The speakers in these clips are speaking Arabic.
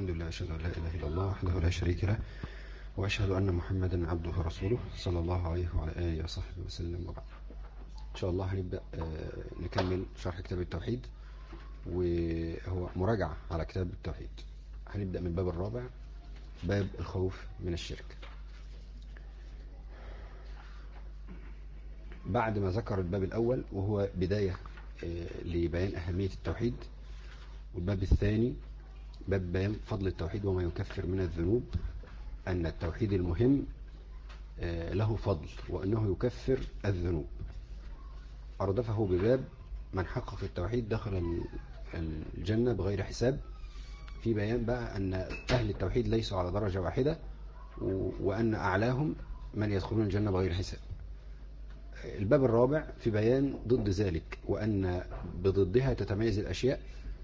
الحمد لله، أشهد أن لا إله إلا الله وحده لا شريك له، وأشهد أن محمدا عبده ورسوله صلى الله عليه وعلى آله وصحبه وسلم، وبعد. إن شاء الله هنبدأ نكمل شرح كتاب التوحيد، وهو مراجعة على كتاب التوحيد. هنبدأ من الباب الرابع، باب الخوف من الشرك. بعد ما ذكر الباب الأول وهو بداية لبيان أهمية التوحيد، والباب الثاني باب بيان فضل التوحيد وما يكفر من الذنوب، أن التوحيد المهم له فضل وأنه يكفر الذنوب. أردفه بباب من حقق التوحيد دخل الجنة بغير حساب، في بيان بقى أن أهل التوحيد ليسوا على درجة واحدة، وأن أعلاهم من يدخلون الجنة بغير حساب. الباب الرابع في بيان ضد ذلك، وأن بضدها تتميز الأشياء،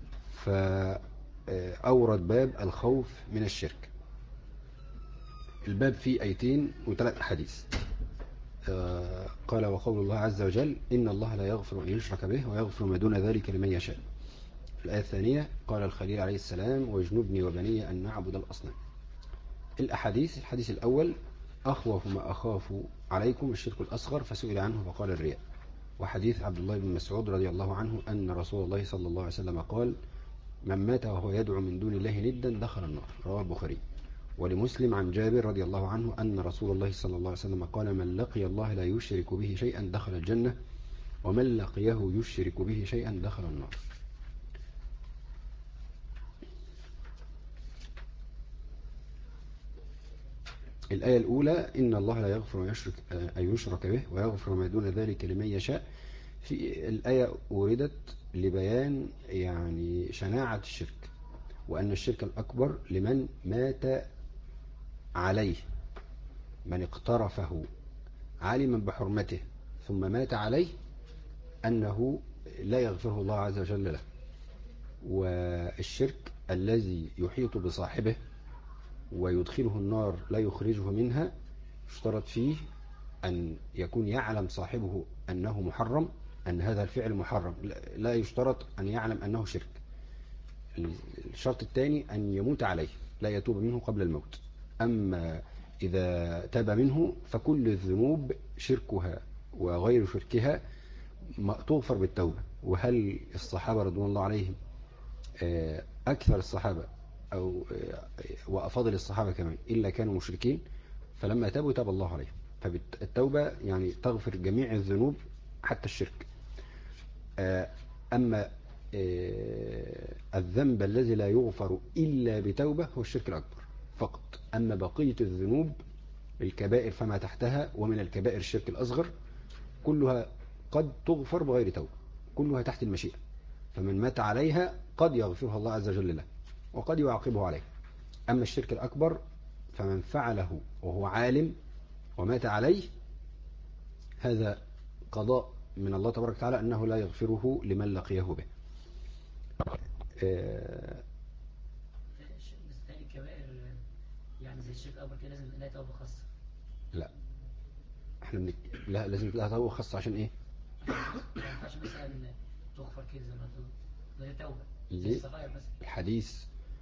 فأورد باب الخوف من الشرك. الباب فيه آيتين وثلاث أحاديث. قال: وقول الله عز وجل: إن الله لا يغفر أن يشرك به ويغفر ما دون ذلك لمن يشاء. الآية الثانية: قال الخليل عليه السلام: واجنبني وبني أن نعبد الأصنام. الأحاديث: الحديث الأول: أخوف ما أخاف عليكم الشرك الأصغر، فسئل عنه فقال الرياء. وحديث عبد الله بن مسعود رضي الله عنه أن رسول الله صلى الله عليه وسلم قال: من مات وهو يدعو من دون الله ندا دخل النار. رواه البخاري. ولمسلم عن جابر رضي الله عنه أن رسول الله صلى الله عليه وسلم قال: من لقي الله لا يشرك به شيئا دخل الجنة، ومن لقيه يشرك به شيئا دخل النار. الآية الأولى: إن الله لا يغفر أن يشرك به ويغفر ما دون ذلك لمن يشاء. في الآية وردت لبيان يعني شناعة الشرك، وأن الشرك الأكبر لمن مات عليه، من اقترفه عالما بحرمته ثم مات عليه، أنه لا يغفره الله عز وجل له. والشرك الذي يحيط بصاحبه ويدخله النار لا يخرجه منها، اشترط فيه أن يكون يعلم صاحبه أنه محرم، أن هذا الفعل محرم، لا يشترط أن يعلم أنه شرك. الشرط الثاني أن يموت عليه، لا يتوب منه قبل الموت. أما إذا تاب منه فكل الذنوب شركها وغير شركها تغفر بالتوبة. وهل الصحابة رضوان الله عليهم أكثر الصحابة أو وأفضل الصحابة كمان إلا كانوا مشركين، فلما تابوا تاب الله عليهم. فالتوبة يعني تغفر جميع الذنوب حتى الشرك. أما الذنب الذي لا يغفر إلا بتوبة هو الشرك الأكبر فقط. أما بقية الذنوب الكبائر فما تحتها، ومن الكبائر الشرك الأصغر، كلها قد تغفر بغير توبة، كلها تحت المشيئة. فمن مات عليها قد يغفرها الله عز وجل له، وقد يعاقبه عليه. أما الشرك الأكبر فمن فعله وهو عالم ومات عليه، هذا قضاء من الله تبارك وتعالى أنه لا يغفره لمن لقيه به. الكبائر يعني زي الشرك الأكبر كده لازم لا توبة خاصة. لا، لا، لازم لها توبة خاصة. عشان إيه؟ ما ينفعش مثلا تغفر كده زي ما تقول غير توبة زي ليه؟ الصغائر مثلا. الحديث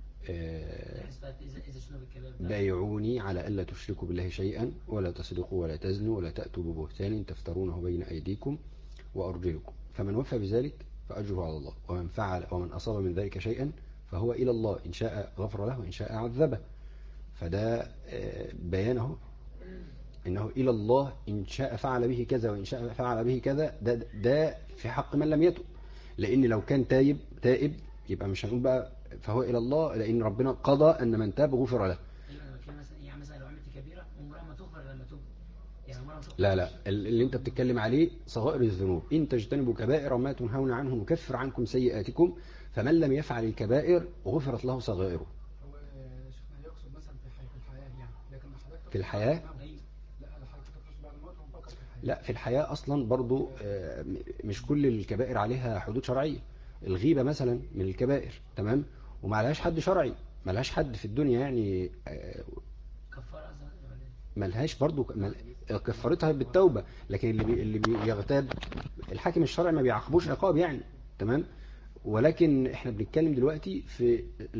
إذا شنو بالكبائر بايعوني على ألا تشركوا بالله شيئا ولا تسرقوا ولا تزنوا ولا تأتوا ببهتان تفترونه بين أيديكم وأرجلكم، فمن وفى بذلك فأجره على الله، ومن أصاب من ذلك شيئا فهو إلى الله، إن شاء غفر له وإن شاء عذبه. فده بيانه إنه إلى الله، إن شاء فعل به كذا وإن شاء فعل به كذا. ده في حق من لم يتب، لأن لو كان تائب يبقى مش هنقول بقى فهو إلى الله، لأن ربنا قضى أن من تاب غفر له. ايوه انا بتكلم مثلا يعني مثلا لو عملت كبيره عمرها ما تغفر لما توب، يعني عمرها ما تغفر. لا، اللي انت بتتكلم عليه صغائر الذنوب. ان تجتنبوا كبائر ما تنهون عنه نكفر عنكم سيئاتكم، فمن لم يفعل الكبائر غفرت له صغائره. هو شيخنا يقصد مثلا في الحياة يعني، لكن حضرتك في الحياة؟ لا حضرتك تقصد بعد الموت هم فقط في الحياة. لا، في الحياة أصلا برضو مش كل الكبائر عليها حدود شرعية. الغيبة مثلا من الكبائر، تمام، وما لهاش حد شرعي، ما لهاش حد في الدنيا يعني كفاره اصلا ولا إيه؟ ما لهاش برضو كفارتها بالتوبة. لكن اللي بيغتاب الحاكم الشرعي ما بيعاقبوش عقاب يعني، تمام. ولكن احنا بنتكلم دلوقتي في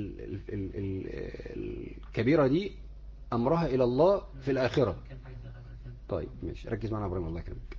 الكبيرة دي أمرها إلى الله في الآخرة. كان حاجة في الآخرة. طيب ماشي، ركز معنا يا إبراهيم الله يكرمك.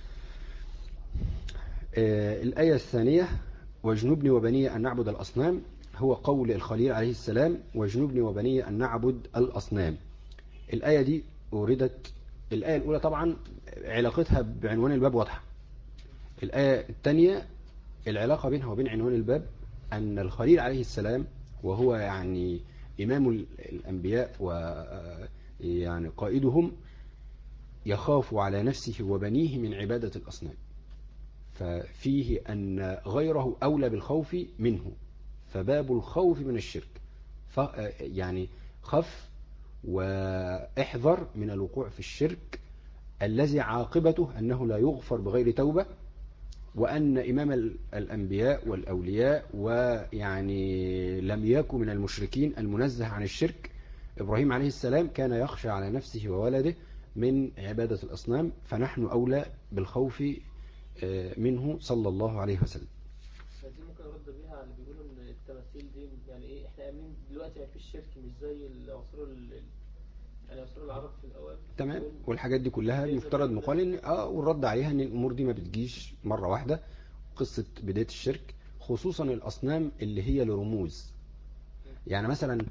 الآية الثانية: واجنبني وبني أن نعبد الأصنام، هو قول الخليل عليه السلام: واجنبني وبني أن نعبد الأصنام. الآية دي وردت، الآية الأولى طبعا علاقتها بعنوان الباب واضحة. الآية الثانية العلاقة بينها وبين عنوان الباب أن الخليل عليه السلام، وهو يعني إمام الأنبياء ويعني قائدهم، يخاف على نفسه وبنيه من عبادة الأصنام، ففيه أن غيره أولى بالخوف منه، فباب الخوف من الشرك. يعني خف واحذر من الوقوع في الشرك الذي عاقبته أنه لا يغفر بغير توبة، وأن إمام الأنبياء والأولياء ويعني لم يكن من المشركين المنزه عن الشرك إبراهيم عليه السلام كان يخشى على نفسه وولده من عبادة الأصنام، فنحن أولى بالخوف منه صلى الله عليه وسلم. دي ممكن ارد بيها على اللي بيقولوا ان التماثيل دي يعني ايه، احنا امنين دلوقتي ما فيش شرك مش زي العصور يعني عصور العرب في الاول. تمام، والحاجات دي كلها يفترض نقال ان والرد عليها ان الامور دي ما بتجيش مرة واحدة. قصة بداية الشرك خصوصا الأصنام اللي هي لرموز، يعني مثلا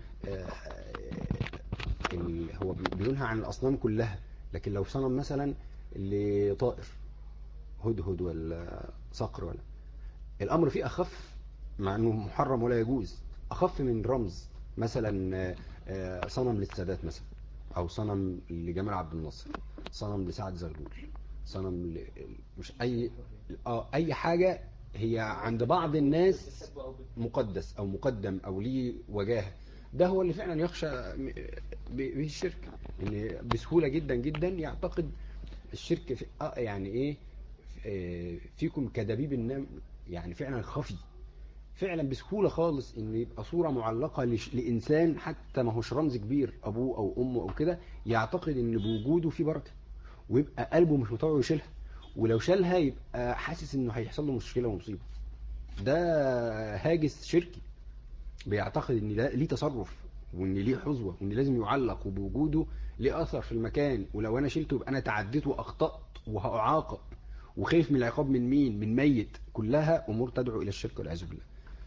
هو بيقولها عن الأصنام كلها، لكن لو صنم مثلا لطائر هدهد ولا صقر ولا، الأمر فيه أخف، مع أنه محرم ولا يجوز، أخف من رمز مثلا صنم للسادات مثلا، أو صنم لجمال عبد الناصر، صنم لسعد زغلول، صنم مش أي حاجة هي عند بعض الناس مقدس أو مقدم أو ليه وجاهة. ده هو اللي فعلا يخشى به الشرك، إن بسهولة جدا جدا يعتقد الشرك في يعني إيه فيكم كدبيب النمل، يعني فعلا خفي، فعلا بسهولة خالص ان يبقى صورة معلقة لإنسان حتى ما هوش رمز كبير، أبوه أو أمه أو كده، يعتقد ان بوجوده في بركة، ويبقى قلبه مش مطوع يشيلها، ولو شالها يبقى حاسس انه هيحصل له مشكلة ومصيبة. ده هاجس شركي، بيعتقد ان ده ليه تصرف، وان ليه حظوة، وان لازم يعلق، وبوجوده ليه أثر في المكان، ولو أنا شلته يبقى أنا تعديت وأخطأت وهأعاقب، وخايف من العقاب من مين؟ من ميت. كلها أمور تدعو إلى الشرك والعياذ بالله.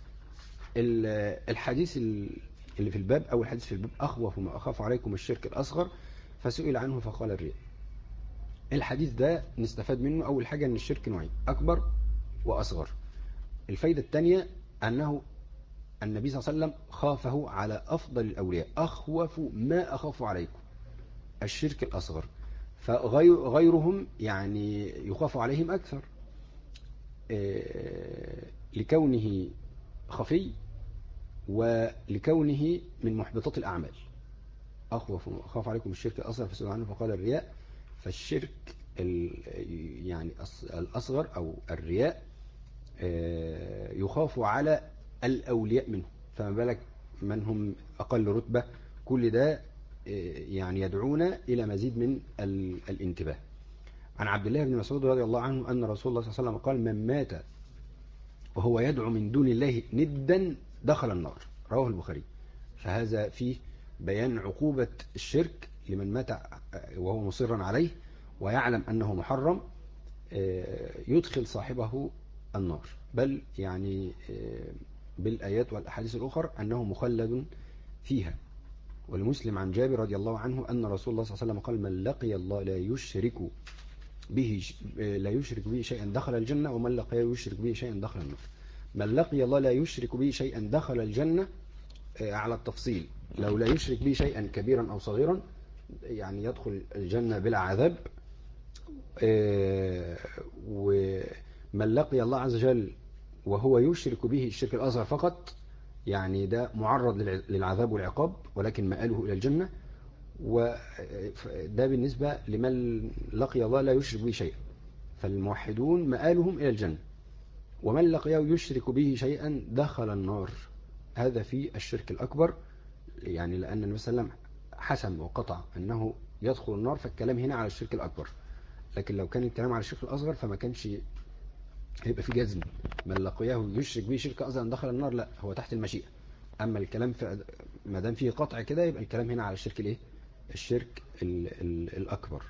الحديث اللي في الباب، أو الحديث في الباب: أخوف ما أخاف عليكم الشرك الأصغر، فسئل عنه فقال الرياء. الحديث ده نستفاد منه أول حاجة أن الشرك نوعين: أكبر وأصغر. الفايدة الثانية أنه النبي صلى الله عليه وسلم خافه على أفضل الأولياء: أخوف ما أخاف عليكم الشرك الأصغر، فغيرهم يعني يخاف عليهم أكثر لكونه خفي ولكونه من محبطات الأعمال. أخاف عليكم الشرك الأصغر فسئل عنه فقال الرياء. فالشرك يعني الأصغر أو الرياء يخاف على الأولياء منه، فما بالك من هم أقل رتبة. كل ده يعني يدعونا إلى مزيد من الانتباه. عن عبد الله بن مسعود رضي الله عنه أن رسول الله صلى الله عليه وسلم قال: من مات وهو يدعو من دون الله ندا دخل النار، رواه البخاري. فهذا فيه بيان عقوبة الشرك لمن مات وهو مصرا عليه ويعلم أنه محرم، يدخل صاحبه النار، بل يعني بالآيات والأحاديث الأخرى أنه مخلد فيها. ولمسلم عن جابر رضي الله عنه أن رسول الله صلى الله عليه وسلم قال: من لقي الله لا يشرك به شيئا دخل الجنة، ومن لقي يشرك به شيئا دخل النار. من لقي الله لا يشرك به شيئا دخل الجنة على التفصيل، لو لا يشرك به شيئا كبيرا أو صغيرا يعني يدخل الجنة بلا عذاب. ومن لقي الله عز وجل وهو يشرك به الشرك الأصغر فقط، يعني ده معرض للعذاب والعقاب ولكن مآله إلى الجنة. وده بالنسبة لمن لقي الله لا يشرك به شيئا، فالموحدون مآلهم إلى الجنة. ومن لقيه يشرك به شيئا دخل النار، هذا في الشرك الأكبر، يعني لأن النبي صلى الله عليه وسلم حسم وقطع أنه يدخل النار، فالكلام هنا على الشرك الأكبر. لكن لو كان الكلام على الشرك الأصغر فما كانش هيبقى في جزم. من لقيه يشرك به شرك أصغر دخل النار، لا هو تحت المشيئة. أما الكلام ما دام فيه قطع كده يبقى الكلام هنا على الشرك الايه؟ الشرك الأكبر.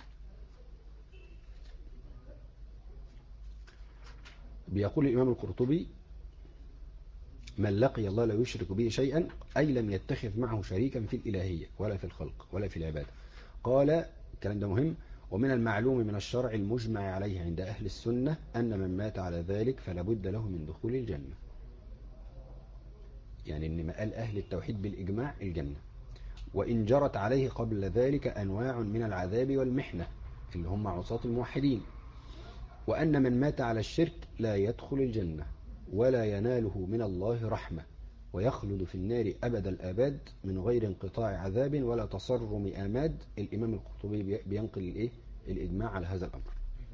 بيقول الإمام القرطبي: من لقي الله لا يشرك به شيئا، أي لم يتخذ معه شريكا في الإلهية ولا في الخلق ولا في العبادة. قال الكلام ده مهم: ومن المعلوم من الشرع المجمع عليه عند أهل السنة أن من مات على ذلك فلا بد له من دخول الجنة. يعني إن مآل أهل التوحيد بالإجماع الجنة، وإن جرت عليه قبل ذلك أنواع من العذاب والمحنة اللي هم عصاة الموحدين. وأن من مات على الشرك لا يدخل الجنة ولا يناله من الله رحمة، ويخلد في النار أبد الآباد من غير انقطاع عذاب ولا تصرم آماد. الإمام القرطبي بينقل الإيه؟ الإجماع على هذا الأمر.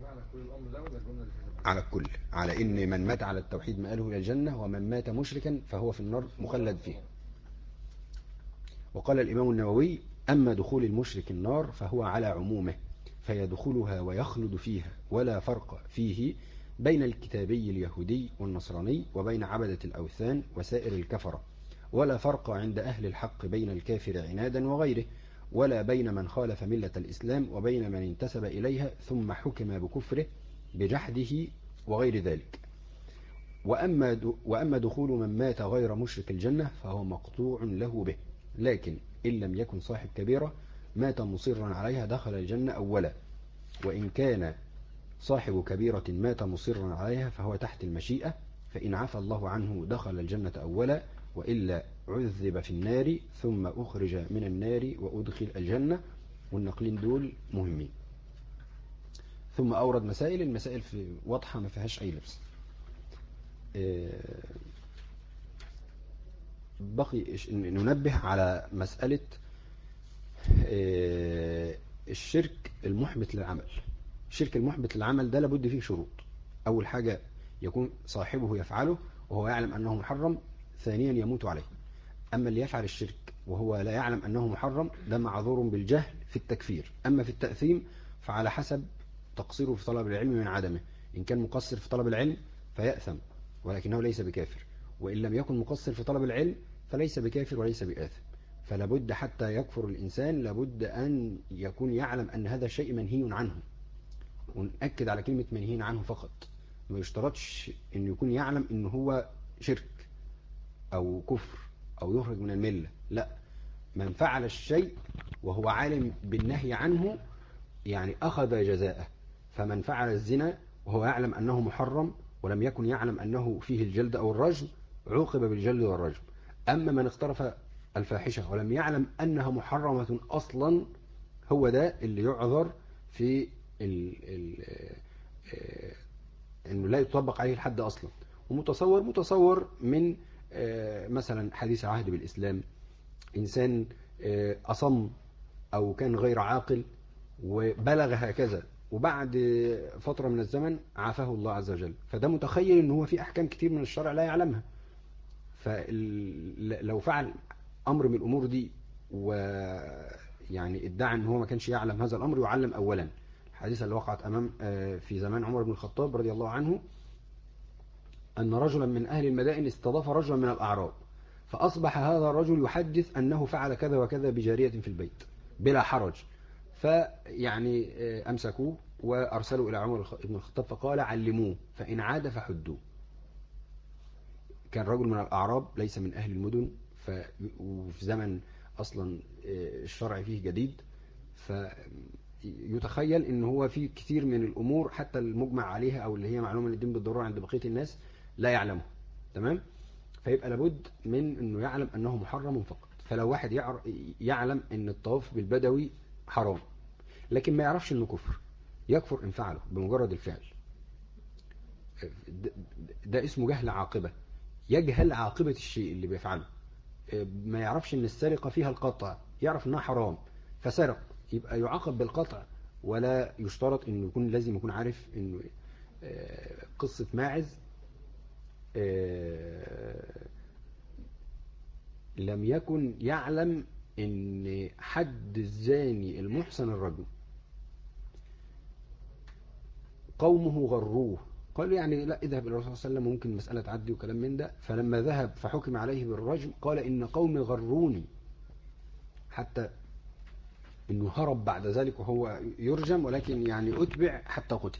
على الكل، على إن من مات على التوحيد مآله إلى الجنة، ومن مات مشركا فهو في النار مخلد فيه. وقال الإمام النووي: أما دخول المشرك النار فهو على عمومه، فيدخلها ويخلد فيها، ولا فرق فيه بين الكتابي اليهودي والنصراني وبين عبدة الأوثان وسائر الكفرة، ولا فرق عند أهل الحق بين الكافر عنادا وغيره، ولا بين من خالف ملة الإسلام وبين من انتسب إليها ثم حكم بكفره بجحده وغير ذلك. وأما دخول من مات غير مشرك الجنة فهو مقطوع له به، لكن إن لم يكن صاحب كبيرة مات مصرا عليها دخل الجنة أولا، وإن كان صاحب كبيرة مات مصرا عليها فهو تحت المشيئة، فإن عفى الله عنه دخل الجنة أولا، وإلا عذب في النار ثم أخرج من النار وأدخل الجنة. والنقلين دول مهمين. ثم أورد مسائل، المسائل في واضحة ما فيهاش أي لبس. بقي ننبه على مسألة الشرك المحبط للعمل. الشرك المحبط للعمل ده لابد فيه شروط. أول حاجة يكون صاحبه يفعله وهو يعلم أنه محرم، ثانيا يموت عليه. أما اللي يفعل الشرك وهو لا يعلم أنه محرم ده معذور بالجهل في التكفير. أما في التأثيم فعلى حسب تقصيره في طلب العلم من عدمه. إن كان مقصر في طلب العلم فيأثم ولكنه ليس بكافر، وإن لم يكن مقصر في طلب العلم فليس بكافر وليس بآثم. فلابد حتى يكفر الإنسان لابد أن يكون يعلم أن هذا الشيء منهي عنه. ونأكد على كلمة منهي عنه فقط، ما يشترطش أن يكون يعلم أنه هو شرك أو كفر أو يخرج من الملة، لا، من فعل الشيء وهو عالم بالنهي عنه يعني أخذ جزاءه. فمن فعل الزنا وهو يعلم أنه محرم ولم يكن يعلم أنه فيه الجلد أو الرجم عوقب بالجلد والرجم. أما من اقترف الفاحشة ولم يعلم أنها محرمة أصلا هو ده اللي يعذر في أنه لا يطبق عليه الحد أصلا. متصور من مثلا حديث عهد بالإسلام، إنسان أصم أو كان غير عاقل وبلغ هكذا وبعد فترة من الزمن عافاه الله عز وجل، فده متخيل أنه هو في أحكام كتير من الشرع لا يعلمها. فلو فعل أمر من الأمور دي ويعني ادعى أنه هو ما كانش يعلم هذا الأمر يعلم أولا. الحديث اللي وقعت في زمان عمر بن الخطاب رضي الله عنه أن رجلا من أهل المدائن استضاف رجلا من الأعراب، فأصبح هذا الرجل يحدث أنه فعل كذا وكذا بجارية في البيت بلا حرج. فيعني أمسكوه وأرسلوا إلى عمر بن الخطاب فقال علموه فإن عاد فحدوه. كان رجل من الأعراب ليس من أهل المدن، وفي زمن أصلا الشرع فيه جديد، فيتخيل أنه هو في كثير من الأمور حتى المجمع عليها أو اللي هي معلومة للدين بالضرورة عند بقية الناس لا يعلمه. تمام؟ فيبقى لابد من أنه يعلم أنه محرم فقط. فلو واحد يعلم أن الطواف بالبدوي حرام لكن ما يعرفش أنه كفر، يكفر إن فعله بمجرد الفعل. ده اسمه جهل عاقبة، يجهل عاقبة الشيء اللي بيفعله. ما يعرفش أن السرقة فيها القطع، يعرف أنها حرام فسرق، يبقى يعاقب بالقطع. ولا يشترط أنه لازم يكون عارف أنه قصة ماعز لم يكن يعلم ان حد الزاني المحسن الرجل قومه غروه قالوا يعني لا، اذهب الى الرسول صلى الله عليه وسلم، ممكن المسألة تعدي وكلام من ده. فلما ذهب فحكم عليه بالرجم قال إن قومي غروني، حتى انه هرب بعد ذلك وهو يرجم، ولكن يعني اتبع حتى قتل.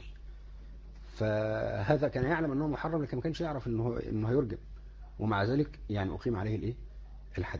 فهذا كان يعلم انه محرم، لكن ما كانش يعرف انه هيرجم، ومع ذلك يعني اقيم عليه الايه، الحد.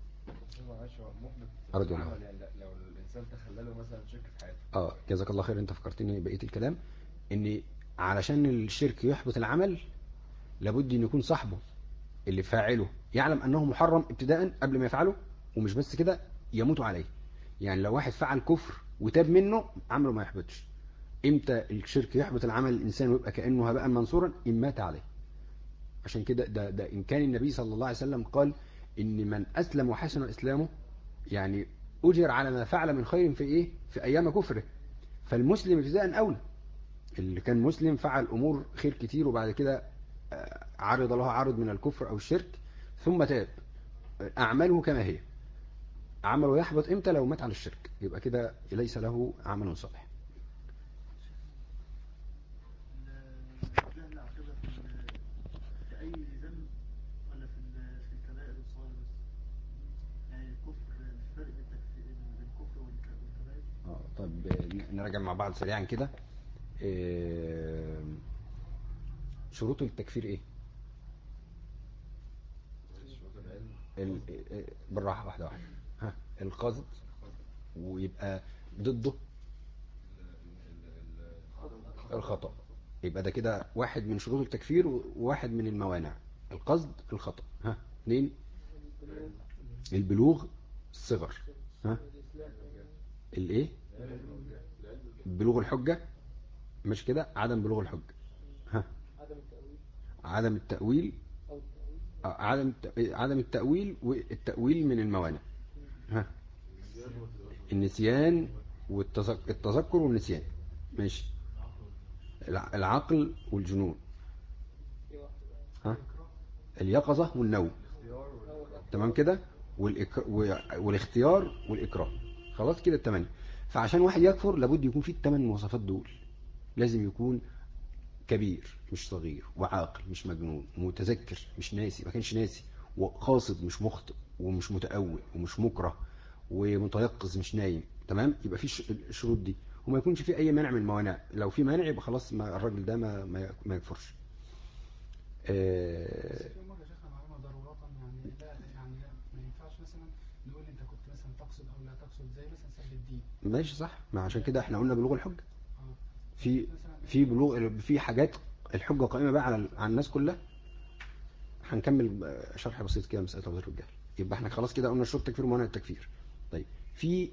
أرجو الله. يعني لو الانسان تخلله مثلا شرك في حياته. جزاك الله خير، انت فكرتني بقيه الكلام. ان علشان الشرك يحبط العمل لابد ان يكون صاحبه اللي فاعله يعلم انه محرم ابتداء قبل ما يفعله، ومش بس كده يموت عليه. يعني لو واحد فعل كفر وتاب منه عمله ما يحبطش. امتى الشرك يحبط العمل الانسان ويبقى كانه هباء منصورا؟ ان مات عليه. عشان كده ده ان كان النبي صلى الله عليه وسلم قال ان من اسلم وحسن اسلامه يعني اجر على ما فعل من خير في ايه، في ايام كفره. فالمسلم ابتداء اولى. اللي كان مسلم فعل امور خير كتير وبعد كده عرض له عرض من الكفر او الشرك ثم تاب، اعماله كما هي. عمله يحبط امتى؟ لو مات على الشرك، يبقى كده ليس له عمل صالح. الجهل عقيدة في أي ذنب ولا في الكبائر والصغائر بس؟ يعني الكفر، الفرق بين الكفر والكبائر. طب نراجع مع بعض سريعا كده. شروط التكفير ايه؟ بالراحة، واحدة واحدة. القصد، ويبقى ضده الخطأ. يبقى ده كده واحد من شروط التكفير وواحد من الموانع. القصد، الخطأ. 2 البلوغ، الصغر. الايه؟ بلوغ الحجة، مش كده؟ عدم بلوغ الحجة. عدم التأويل. عدم التأويل، والتأويل من الموانع. النسيان والتذكر والنسيان، ماشي. العقل والجنون. اليقظة والنوم، تمام كده. والاختيار والإكراه. خلاص كده التمانية. فعشان واحد يكفر لابد يكون فيه الثمان مواصفات دول. لازم يكون كبير مش صغير، وعاقل مش مجنون، ومتذكر مش ناسي ما كانش ناسي، وقاصد مش مخطئ، ومش متأول ومش مكره، ومتيقظ مش نايم. تمام، يبقى في الشروط دي، وما يكونش في اي مانع من الموانع. لو في مانع يبقى خلاص الراجل ده ما يكفرش. بس في أمور يا شيخنا معلومة ضرورة، يعني لا يعني ما ينفعش مثلا نقول أنت كنت مثلا تقصد أو لا تقصد، زي مثلا سب الدين. ماشي صح، ما عشان كده احنا قلنا بلوغ الحجة. في مثلا بلوغ، في حاجات الحجة قائمة بقى على الناس كلها. هنكمل شرح بسيط كده مسألة عذر الجهل. يبقى احنا خلاص كده قلنا شروط التكفير وموانع التكفير. طيب في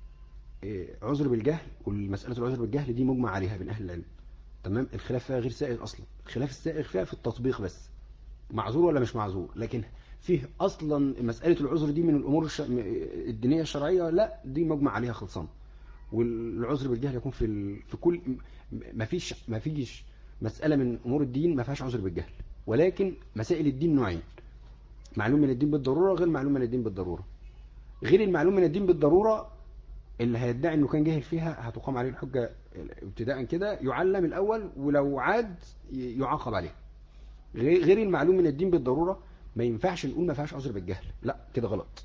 عذر بالجهل، والمسألة العذر بالجهل دي مجمع عليها بين أهل العلم. تمام، الخلاف فيها غير سائغ أصلا. الخلاف السائغ فيها في التطبيق بس، معذور ولا مش معذور. لكن فيه أصلا مسألة العذر دي من الأمور الدينية الشرعية، لا دي مجمع عليها خلصان. والعذر بالجهل يكون في كل، ما فيش مسألة من أمور الدين ما فيهاش عذر بالجهل. ولكن مسائل الدين نوعين: معلوم من الدين بالضرورة، غير معلوم من الدين بالضرورة. غير المعلوم من الدين بالضرورة اللي هيدعي انه كان جاهل فيها هتقام عليه الحجة ابتداء كده، يعلم الاول، ولو عاد يعاقب عليه. غير المعلوم من الدين بالضرورة ما ينفعش نقول ما فيهاش عذر بالجهل، لا كده غلط.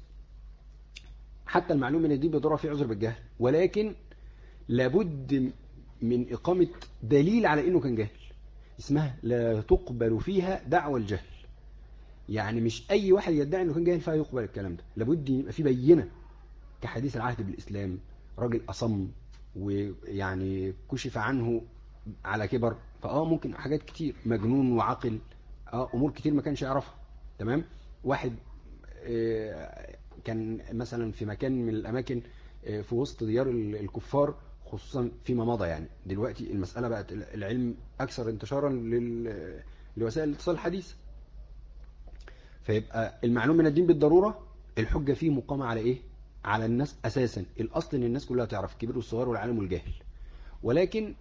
حتى المعلوم من الدين بالضرورة فيه عذر بالجهل، ولكن لابد من إقامة دليل على انه كان جاهل. اسمها لا تقبل فيها دعوى الجهل. يعني مش اي واحد يدعي انه كان جاهل فيها يقبل الكلام ده، لابد يبقى في بينة. كحديث العهد بالإسلام، راجل أصم ويعني كشف عنه على كبر، ممكن حاجات كتير، مجنون وعقل، أمور كتير ما كانش يعرفها. تمام. واحد كان مثلا في مكان من الأماكن في وسط ديار الكفار، خصوصا فيما مضى. يعني دلوقتي المسألة بقت العلم أكثر انتشارا لوسائل الاتصال الحديث. فيبقى المعلوم من الدين بالضرورة الحجة فيه مقامة على إيه؟ على الناس أساسا. الأصل إن الناس كلها تعرف، الكبير والصغير والعالم والجاهل. ولكن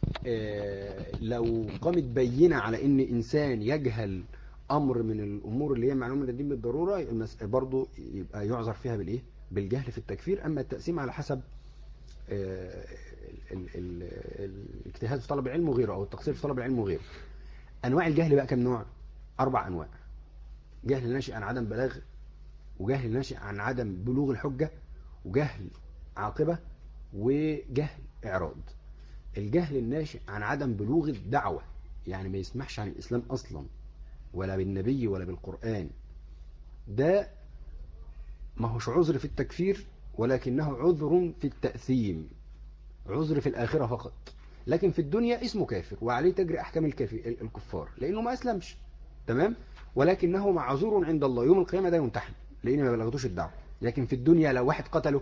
لو قامت بينة على إن إنسان يجهل أمر من الأمور اللي هي معلومة من الدين بالضرورة، برضو يبقى يعذر فيها بالإيه؟ بالجهل في التكفير. أما التقسيم على حسب الاجتهاد في طلب العلم وغيره، أو التقصير في طلب العلم وغيره. أنواع الجهل بقى كم نوع؟ 4 أنواع. جهل ناشئ عن عدم بلاغ، وجهل ناشئ عن عدم بلوغ الحجة، وجهل عاقبة، وجهل إعراض. الجهل الناشئ عن عدم بلوغ الدعوة، يعني ما يسمحش عن الإسلام أصلا ولا بالنبي ولا بالقرآن، ده ما هوش عذر في التكفير، ولكنه عذر في التأثيم، عذر في الآخرة فقط. لكن في الدنيا اسمه كافر وعليه تجري أحكام الكفار لأنه ما أسلمش، تمام؟ ولكنه معذور عند الله يوم القيامة، ده يمتحن لأن ما بلغتوش الدعوة. لكن في الدنيا لو واحد قتله،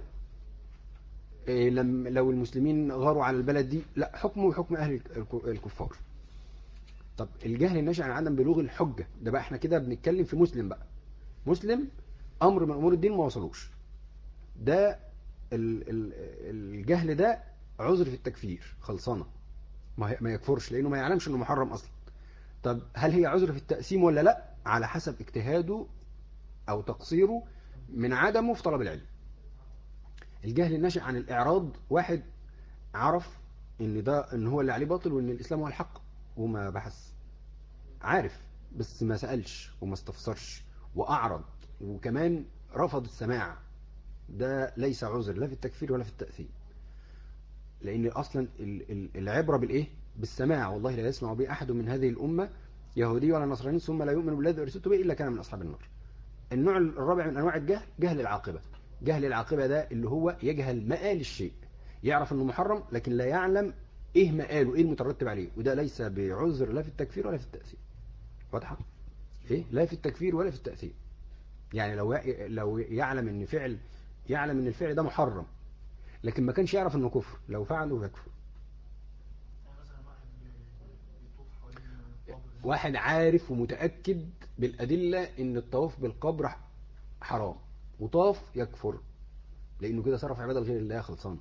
لو المسلمين غاروا على البلد دي، لا، حكمه حكم أهل الكفار. طب الجهل الناشئ عن عدم بلوغ الحجة، ده بقى احنا كده بنتكلم في مسلم بقى، مسلم أمر من أمور الدين ما وصلوش، ده الجهل ده عذر في التكفير، خلصانة، ما يكفرش لأنه ما يعلمش أنه محرم أصلا. طب هل هي عذر في التقسيم ولا لا؟ على حسب اجتهاده أو تقصيره من عدمه في طلب العلم. الجهل الناشئ عن الإعراض، واحد عرف ان هو اللي عليه باطل وان الإسلام هو الحق وما بحث، عارف بس ما سألش وما استفسرش وأعرض وكمان رفض السماع، ده ليس عذر لا في التكفير ولا في التأثير، لأن أصلا العبرة بالإيه؟ بالسماع. والله لا يسمع به أحد من هذه الأمة يهودي ولا نصراني ثم لا يؤمن بالذي أرسلت به إلا كان من أصحاب النار. النوع الرابع من أنواع الجهل، جهل العاقبة. جهل العاقبة ده اللي هو يجهل مآل الشيء، يعرف أنه محرم لكن لا يعلم إيه مآله، إيه المترتب عليه، وده ليس بعذر لا في التكفير ولا في التأثير. واضحة؟ إيه؟ لا في التكفير ولا في التأثير. يعني لو يعلم ان الفعل ده محرم لكن ما كانش يعرف انه كفر، لو فعله يكفر. يعني مثلا واحد بيطوف حوالين القبر، واحد عارف ومتأكد بالأدلة ان الطواف بالقبر حرام وطاف، يكفر لانه كده صرف عبادة لغير الله، خلصان.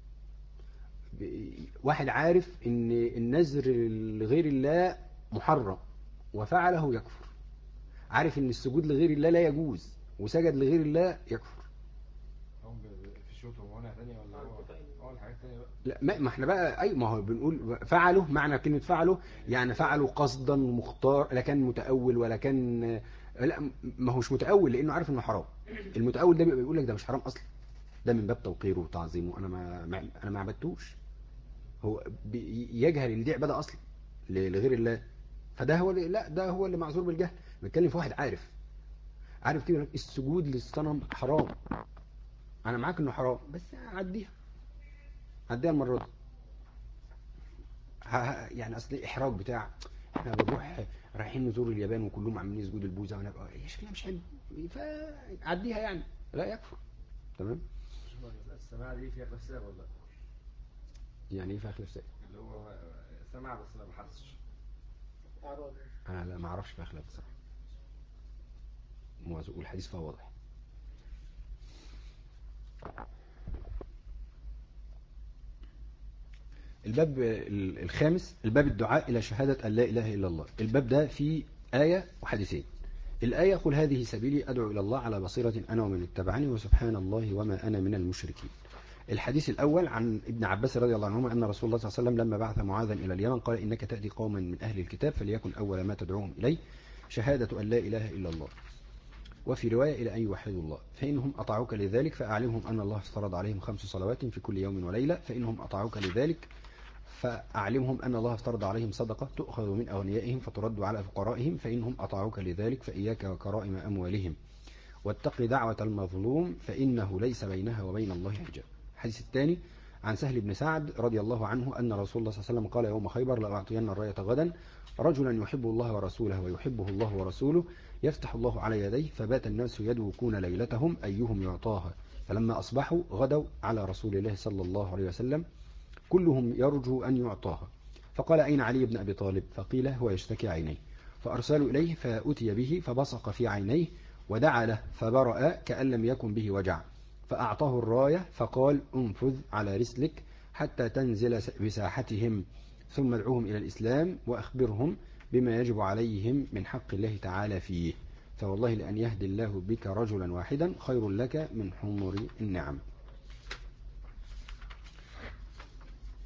واحد عارف ان النذر لغير الله محرم وفعله، يكفر. عارف ان السجود لغير الله لا يجوز وسجد لغير الله، يكفر. هم في الشوط وموانع تانية ولا هو الحاجات تانية بقى؟ لا، ما احنا بقى اي ما هو بنقول فعله، معنى كلمة فعله يعني فعله قصدا ومختار، لا كان متأول ولا كان، لا ما هوش متأول لانه عارف انه حرام. المتأول ده بيبقى بيقول لك ده مش حرام اصلا، ده من باب توقيره وتعظيمه، انا ما عبدتوش، هو يجهل ان دي عبادة اصلا لغير الله، فده هو اللي، لا ده هو اللي معذور بالجهل. بنتكلم في واحد عارف كده السجود للصنم حرام، انا معاك انه حرام بس عديها المرة دي، يعني اصل احراج بتاع احنا بنروح رايحين نزور اليابان وكلهم عاملين يسجدوا البوزة ونبقى ايه شكلها مش حلو، فعديها يعني، لا يكفر. تمام. السماعة دي فيها خلاف سائغ ولا لا؟ يعني ايه فيها خلاف سائغ؟ اللي هو سمع بس ما بحثش. انا لا ما اعرفش فيها خلاف بصراحه، والحديث فهو واضح. الباب الخامس، الباب الدعاء إلى شهادة أن لا إله إلا الله. الباب ده فيه آية وحديثين. الآية: قل هذه سبيلي أدعو إلى الله على بصيرة أنا ومن اتبعني وسبحان الله وما أنا من المشركين. الحديث الأول عن ابن عباس رضي الله عنهما أن رسول الله صلى الله عليه وسلم لما بعث معاذا إلى اليمن قال: إنك تأتي قوما من أهل الكتاب فليكن أول ما تدعوهم إليه شهادة أن لا إله إلا الله، وفي رواية إلى أن يوحدوا الله، فإنهم أطاعوك لذلك فأعلمهم أن الله افترض عليهم 5 صلوات في كل يوم وليلة، فإنهم أطاعوك لذلك فأعلمهم أن الله افترض عليهم صدقة تؤخذ من أغنيائهم فترد على فقرائهم، فإنهم أطاعوك لذلك فإياك وكرائم أموالهم، واتق دعوة المظلوم فإنه ليس بينها وبين الله حجاب. الحديث الثاني عن سهل بن سعد رضي الله عنه أن رسول الله صلى الله عليه وسلم قال يوم خيبر: لأعطين الراية غدا رجلا يحب الله ورسوله ويحبه الله ورسوله يفتح الله على يديه، فبات الناس يدوكون ليلتهم أيهم يعطاها، فلما أصبحوا غدوا على رسول الله صلى الله عليه وسلم كلهم يرجو أن يعطاها، فقال: أين علي بن أبي طالب؟ فقيل: هو يشتكي عينيه، فأرسلوا إليه فأتي به فبصق في عينيه ودعا له فبرأ كأن لم يكن به وجع، فأعطاه الراية فقال: انفذ على رسلك حتى تنزل بساحتهم ثم ادعوهم إلى الإسلام وأخبرهم بما يجب عليهم من حق الله تعالى فيه، فوالله لأن يهدي الله بك رجلا واحدا خير لك من حمر النعم.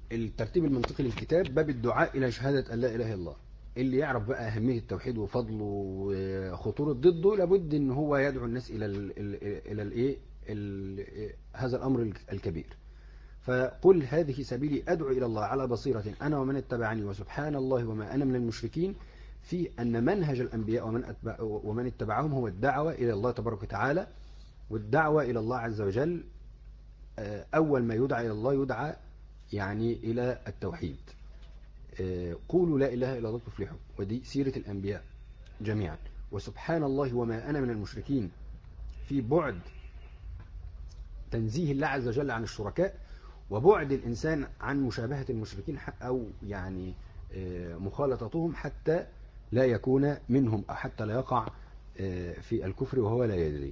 الترتيب المنطقي للكتاب باب الدعاء إلى شهادة أن لا إله إلا الله. اللي يعرف بقى أهمية التوحيد وفضله وخطورة ضده لابد إن هو يدعو الناس إلى الإيه هذا الأمر الكبير. فقل هذه سبيلي أدعو إلى الله على بصيرة أنا ومن اتبعني وسبحان الله وما أنا من المشركين، في أن منهج الأنبياء ومن اتبعهم هو الدعوة إلى الله تبارك وتعالى. والدعوة إلى الله عز وجل أول ما يدعى إلى الله يدعى يعني إلى التوحيد. قولوا لا إله إلا الله تفلحوا، ودي سيرة الأنبياء جميعا. وسبحان الله وما أنا من المشركين في بعد تنزيه الله عز وجل عن الشركاء، وبعد الإنسان عن مشابهة المشركين أو يعني مخالطتهم حتى لا يكون منهم أو حتى لا يقع في الكفر وهو لا يدري.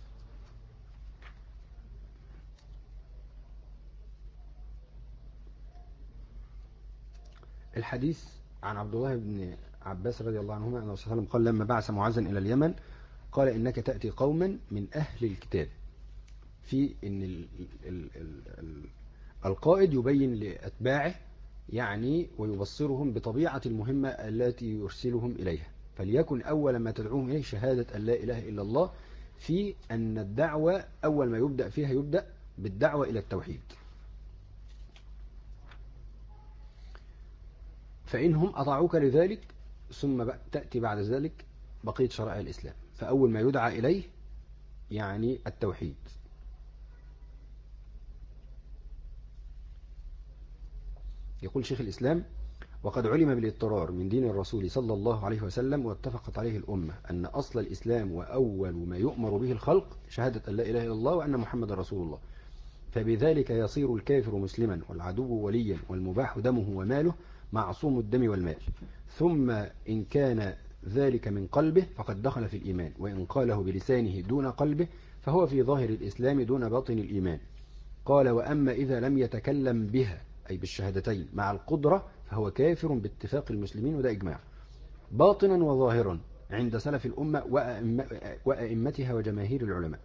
الحديث عن عبد الله بن عباس رضي الله عنهما أن الرسول صلى الله عليه وسلم قال لما بعث معاذا إلى اليمن قال إنك تأتي قوما من أهل الكتاب، في إن القائد يبين لأتباعه يعني ويبصرهم بطبيعة المهمة التي يرسلهم إليها، فليكن أول ما تدعوهم إليه شهادة أن لا إله إلا الله، في أن الدعوة أول ما يبدأ فيها يبدأ بالدعوة إلى التوحيد. فإنهم أطاعوك لذلك ثم تأتي بعد ذلك بقية شرائع الإسلام، فأول ما يدعى إليه يعني التوحيد. يقول شيخ الإسلام: وقد علم بالاضطرار من دين الرسول صلى الله عليه وسلم واتفقت عليه الأمة أن أصل الإسلام وأول ما يؤمر به الخلق شهادة أن لا إله إلا الله وأن محمد رسول الله، فبذلك يصير الكافر مسلما والعدو وليا والمباح دمه وماله معصوم الدم والمال. ثم إن كان ذلك من قلبه فقد دخل في الإيمان، وإن قاله بلسانه دون قلبه فهو في ظاهر الإسلام دون باطن الإيمان. قال: وأما إذا لم يتكلم بها أي بالشهادتين مع القدرة فهو كافر باتفاق المسلمين، وده إجماع باطنا وظاهرا عند سلف الأمة وأئمتها وجماهير العلماء.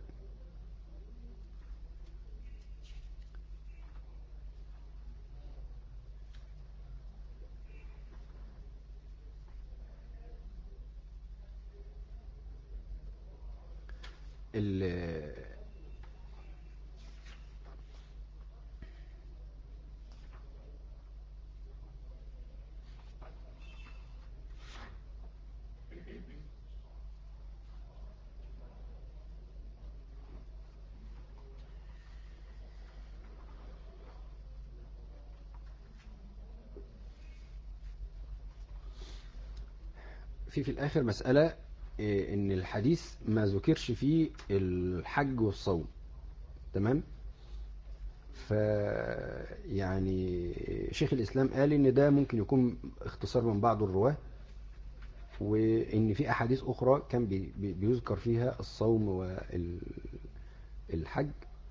في الآخر مسألة إن الحديث ما ذكرش فيه الحج والصوم، تمام؟ يعني شيخ الإسلام قال إن ده ممكن يكون اختصار من بعض الرواة، وإن في أحاديث أخرى كان بيذكر فيها الصوم والحج.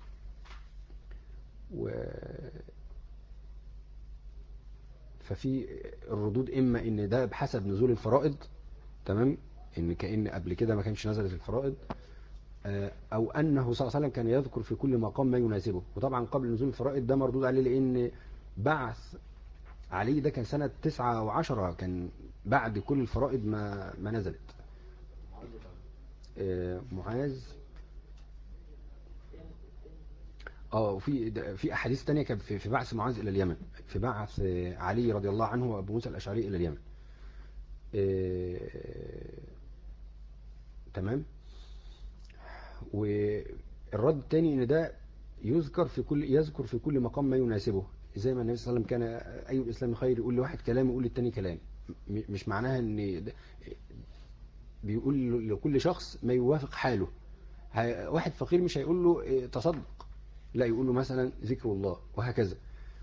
ففي الردود إما إن ده بحسب نزول الفرائض، تمام، إن كأن قبل كده ما كانش نزلت الفرائض، أو أنه صلى الله عليه وسلم كان يذكر في كل مقام ما يناسبه. وطبعا قبل نزول الفرائض ده مردود عليه، لأن بعث علي ده كان سنة 9 و10، كان بعد كل الفرائض ما نزلت. معاذ وفي أحاديث تانية كان في بعث معاذ إلى اليمن، في بعث علي رضي الله عنه وأبو موسى الأشعري إلى اليمن. تمام. والرد الثاني ان ده يذكر في كل مقام ما يناسبه، زي ما النبي صلى الله عليه وسلم كان اي الاسلام خير، يقول لواحد كلام يقول للتاني كلام، مش معناها ان بيقول لكل شخص ما يوافق حاله. واحد فقير مش هيقول له تصدق، لا، يقول له مثلا ذكر الله وهكذا.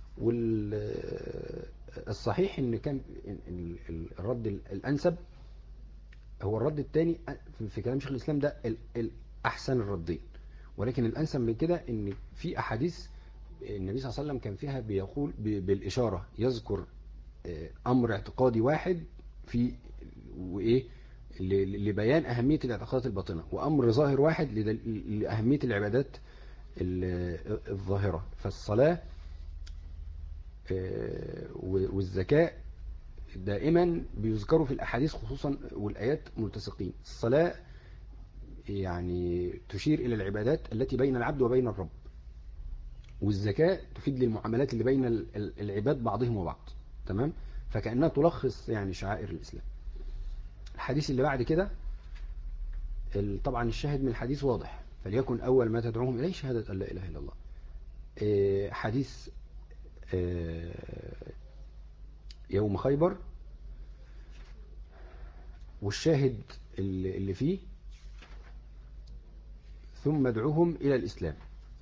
والصحيح ان كان الرد الانسب هو الرد الثاني في كلام شيخ الإسلام، ده الأحسن الردين. ولكن الأنسب من كده إن في أحاديث النبي صلى الله عليه وسلم كان فيها بيقول بالإشارة، يذكر أمر اعتقادي واحد في وإيه لبيان أهمية الاعتقادات الباطنة، وأمر ظاهر واحد لأهمية العبادات الظاهرة. فالصلاة والزكاة دائما بيذكروا في الأحاديث خصوصا والآيات ملتصقين. الصلاة يعني تشير إلى العبادات التي بين العبد وبين الرب، والزكاة تفيد للمعاملات اللي بين العباد بعضهم وبعض. تمام؟ فكأنها تلخص يعني شعائر الإسلام. الحديث اللي بعد كده طبعا الشاهد من الحديث واضح، فليكن أول ما تدعوهم إليه شهادة أن لا إله إلا الله. حديث يوم خيبر، والشاهد اللي فيه ثم ادعوهم إلى الإسلام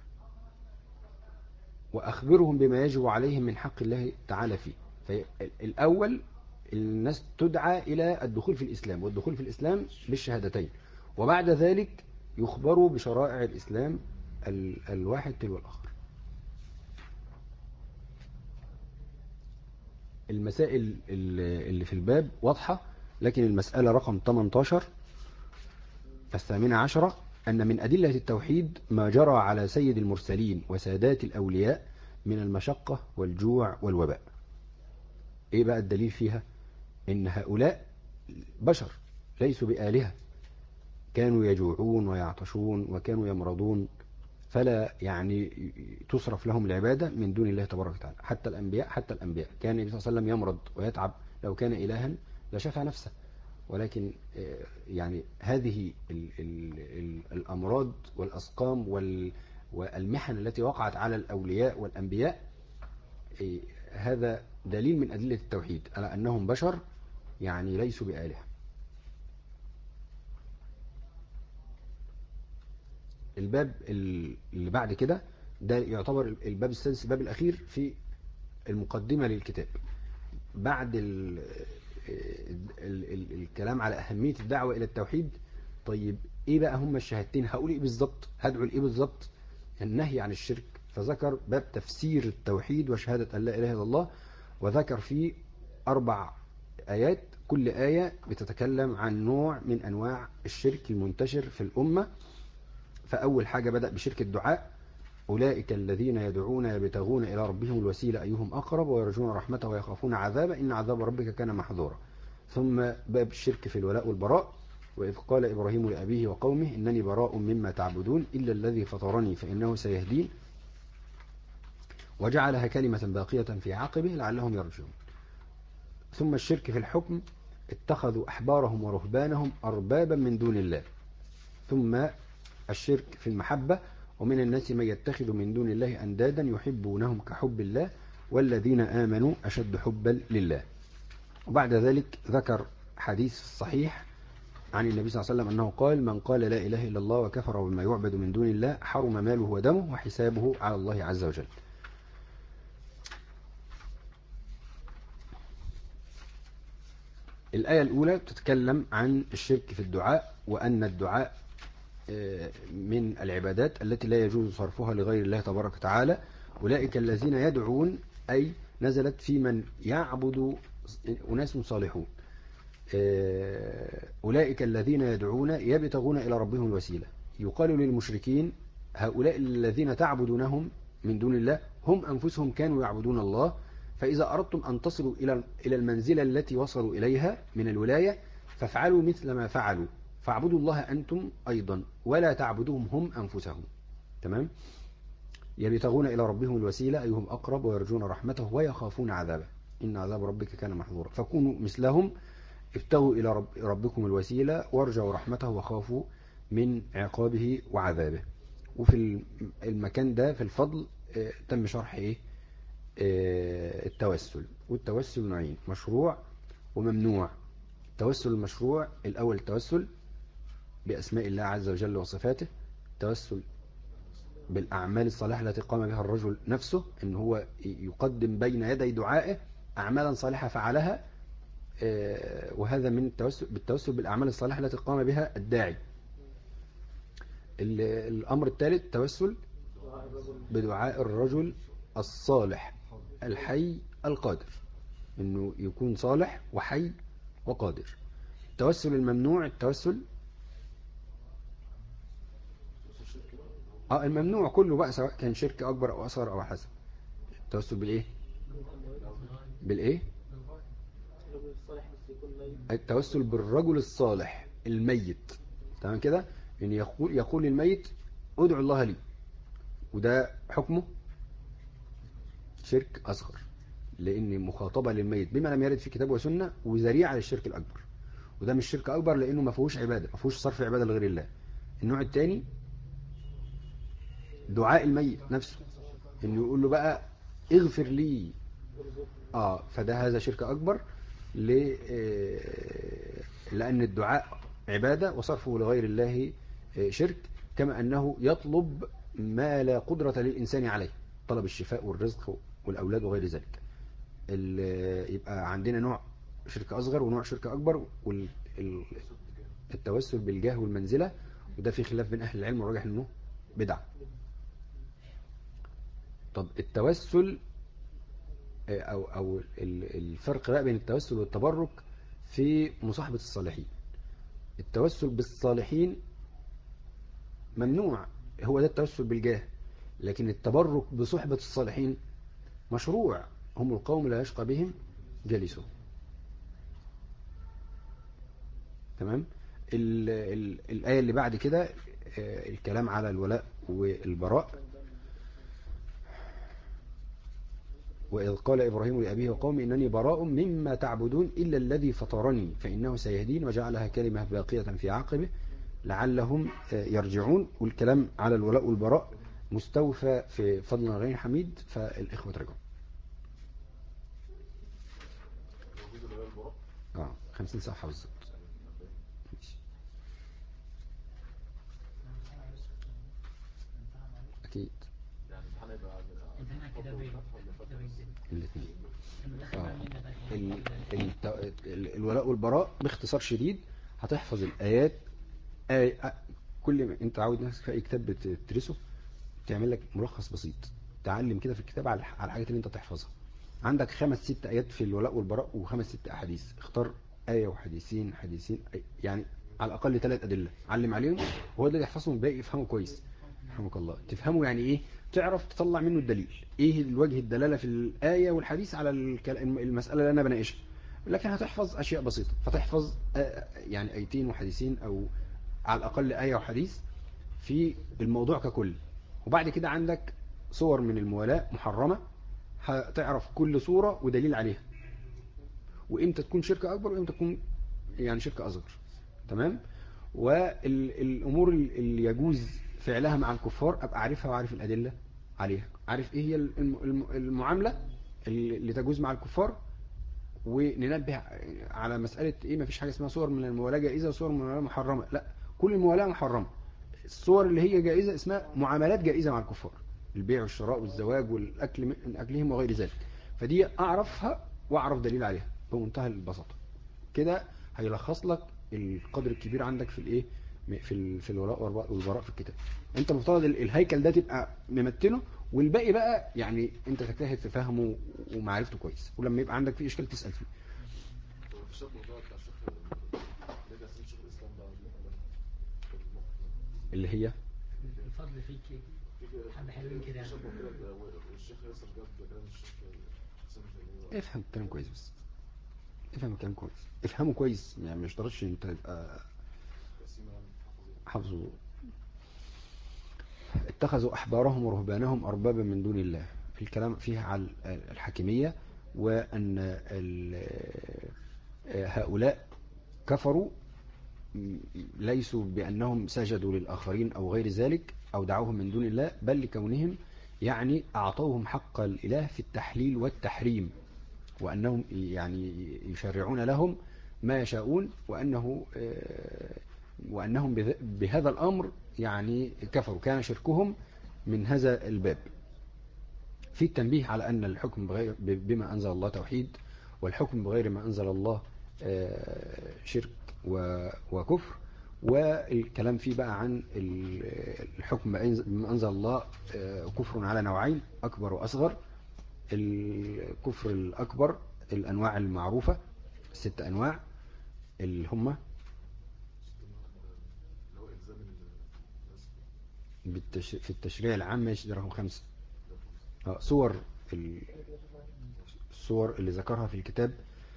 وأخبرهم بما يجب عليهم من حق الله تعالى فيه. فالأول الناس تدعى إلى الدخول في الإسلام، والدخول في الإسلام بالشهادتين، وبعد ذلك يخبروا بشرائع الإسلام الواحد تلو الآخر. المسائل اللي في الباب واضحة، لكن المسألة رقم 18 18 أن من أدلة التوحيد ما جرى على سيد المرسلين وسادات الأولياء من المشقة والجوع والوباء. إيه بقى الدليل فيها؟ إن هؤلاء بشر ليسوا بآلهة، كانوا يجوعون ويعطشون وكانوا يمرضون، فلا يعني تصرف لهم العبادة من دون الله تبارك وتعالى. حتى الأنبياء كان النبي صلى الله عليه وسلم يمرض ويتعب، لو كان إلها لشفى نفسه، ولكن يعني هذه الأمراض والأسقام والمحن التي وقعت على الأولياء والأنبياء هذا دليل من أدلة التوحيد على أنهم بشر يعني ليسوا بآلهة. الباب اللي بعد كده ده يعتبر الباب السادس، الباب الأخير في المقدمة للكتاب، بعد الكلام على أهمية الدعوة إلى التوحيد. طيب إيه بقى هم الشهادتين؟ هقول إيه بالظبط؟ هدعو لإيه بالظبط؟ النهي عن الشرك، فذكر باب تفسير التوحيد وشهادة أن لا إله إلا الله، وذكر فيه 4 آيات، كل آية بتتكلم عن نوع من أنواع الشرك المنتشر في الأمة. فأول حاجة بدأ بشرك الدعاء، أولئك الذين يدعون يبتغون إلى ربهم الوسيلة أيهم أقرب ويرجون رحمته ويخافون عذابه إن عذاب ربك كان محظورا. ثم باب الشرك في الولاء والبراء، وإذ قال إبراهيم لأبيه وقومه إنني براء مما تعبدون إلا الذي فطرني فإنه سيهدين، وجعلها كلمة باقية في عقبه لعلهم يرجعون. ثم الشرك في الحكم، اتخذوا أحبارهم ورهبانهم أربابا من دون الله. ثم الشرك في المحبة، ومن الناس من يتخذ من دون الله أندادا يحبونهم كحب الله والذين آمنوا أشد حبا لله. وبعد ذلك ذكر حديث صحيح عن النبي صلى الله عليه وسلم أنه قال من قال لا إله إلا الله وكفر بما يعبد من دون الله حرم ماله ودمه وحسابه على الله عز وجل. الآية الأولى تتكلم عن الشرك في الدعاء، وأن الدعاء من العبادات التي لا يجوز صرفها لغير الله تبارك وتعالى. أولئك الذين يدعون أي نزلت في من يعبد أناس صالحون. أولئك الذين يدعون يبتغون إلى ربهم الوسيلة. يقال للمشركين هؤلاء الذين تعبدونهم من دون الله هم أنفسهم كانوا يعبدون الله، فإذا أردتم أن تصلوا إلى المنزلة التي وصلوا إليها من الولاية فافعلوا مثل ما فعلوا، فاعبدوا الله أنتم أيضا ولا تعبدوهم هم أنفسهم. تمام؟ يبتغون إلى ربهم الوسيلة أيهم أقرب ويرجون رحمته ويخافون عذابه إن عذاب ربك كان محظورا. فكونوا مثلهم، ابتغوا إلى ربكم الوسيلة وارجوا رحمته وخافوا من عقابه وعذابه. وفي المكان ده في الفضل تم شرح التوسل. والتوسل نوعين، مشروع وممنوع. التوسل المشروع الأول التوسل بأسماء الله عز وجل وصفاته، التوسل بالأعمال الصالحة التي قام بها الرجل نفسه، إن هو يقدم بين يدي دعائه أعمالا صالحة فعلها، وهذا من بالتوسل بالأعمال الصالحة التي قام بها الداعي. الأمر الثالث التوسل بدعاء الرجل الصالح الحي القادر، إنه يكون صالح وحي وقادر. التوسل الممنوع التوسل الممنوع كله بقى، سواء كان شرك أكبر أو أصغر أو حسن. التوسل بالإيه؟ بالايه؟ بالغاية. الرجل الصالح بس يكون ميت. التوسل بالرجل الصالح الميت، تمام كده، ان يقول للميت ادعو الله لي، وده حكمه شرك اصغر، لان مخاطبه للميت بما لم يرد في كتاب وسنه وذريعه للشرك الاكبر. وده مش شرك اكبر لانه ما فيهوش عباده، ما فيهوش صرف عباده لغير الله. النوع الثاني دعاء الميت نفسه، انه يقول له بقى اغفر لي، فده هذا شرك اكبر، لان الدعاء عباده وصرفه لغير الله شرك، كما انه يطلب ما لا قدره للانسان عليه، طلب الشفاء والرزق والاولاد وغير ذلك. يبقى عندنا نوع شرك اصغر ونوع شرك اكبر. والتوسل بالجاه والمنزله، وده في خلاف بين اهل العلم والراجح انه بدعه. طب التوسل او الفرق بقى بين التوسل والتبرك في مصاحبة الصالحين. التوسل بالصالحين ممنوع، هو ده التوسل بالجاه، لكن التبرك بصحبة الصالحين مشروع، هم القوم لا يشقى بهم جلسوا. تمام. الآية اللي بعد كده الكلام على الولاء والبراء. وإذ قال إبراهيم لأبيه وقومه إنني براء مما تعبدون إلا الذي فطرني فإنه سيهدين وجعلها كلمة باقية في عقبه لعلهم يرجعون. والكلام على الولاء والبراء مستوفى في فضل غير حميد، فالإخوة ترجعوا. 50 صفحة بالظبط. أكيد انتهينا كده الاثنين. الولاء والبراء باختصار شديد هتحفظ الآيات. كل ما انت عاود نفسك في اي كتاب بتدرسه تعمل لك ملخص بسيط، تعلم كده في الكتاب على الحاجات اللي انت تحفظها. عندك 5-6 آيات في الولاء والبراء و5-6 أحاديث، اختار آية وحديثين، يعني على الأقل 3 أدلة علم عليهم، وهو ده اللي يحفظهم. الباقي يفهمه كويس رحمك الله. تفهمه يعني ايه، تعرف تطلع منه الدليل، ايه الوجه الدلالة في الآية والحديث على المسألة اللي أنا بناقشها. لكن هتحفظ أشياء بسيطة، فتحفظ يعني آيتين وحديثين، أو على الأقل آية وحديث في الموضوع ككل. وبعد كده عندك صور من الموالاة محرمة، هتعرف كل صورة ودليل عليها، وإمتى تكون شركة أكبر وإمتى تكون يعني شركة أصغر. تمام. والأمور اللي يجوز فعلها مع الكفار أبقى عارفها وعارف الأدلة عليها، عارف إيه هي المعاملة اللي تجوز مع الكفار. وننبه على مسألة إيه، مفيش حاجة اسمها صور من الموالاة جائزة وصور من الموالاة محرمة، لا، كل الموالاة محرمة. الصور اللي هي جائزة اسمها معاملات جائزة مع الكفار، البيع والشراء والزواج والأكل من أكلهم وغير ذلك. فدي أعرفها وأعرف دليل عليها بمنتهى البساطة. كده هيلخص لك القدر الكبير عندك في الإيه، في الولاء والبراء في الكتاب. أنت مفترض الهيكل ده تبقى ممتنه، والباقي بقى يعني أنت تجتهد في فهمه ومعرفته كويس، ولما يبقى عندك فيه إشكال تسأل فيه. اللي هي الفضل فيك حبة حلوين كده. افهم الكلام كويس، بس افهم الكلام كويس، افهمه كويس، يعني مش اشترطش انت تبقى حافظه. اتخذوا احبارهم ورهبانهم اربابا من دون الله. في الكلام فيها على الحاكمية، وان هؤلاء كفروا ليسوا بأنهم سجدوا للآخرين أو غير ذلك أو دعوهم من دون الله، بل لكونهم يعني أعطوهم حق الإله في التحليل والتحريم، وأنهم يعني يشرعون لهم ما يشاءون، وأنهم بهذا الأمر يعني كفروا، كان شركهم من هذا الباب. في التنبيه على أن الحكم بما أنزل الله توحيد، والحكم بغير ما أنزل الله شرك وكفر. والكلام فيه بقى عن الحكم بما أنزل الله كفر على نوعين، أكبر وأصغر. الكفر الأكبر الأنواع المعروفة 6 أنواع، اللي هم في التشريع العام يشدرهم 5. الصور اللي ذكرها في الكتاب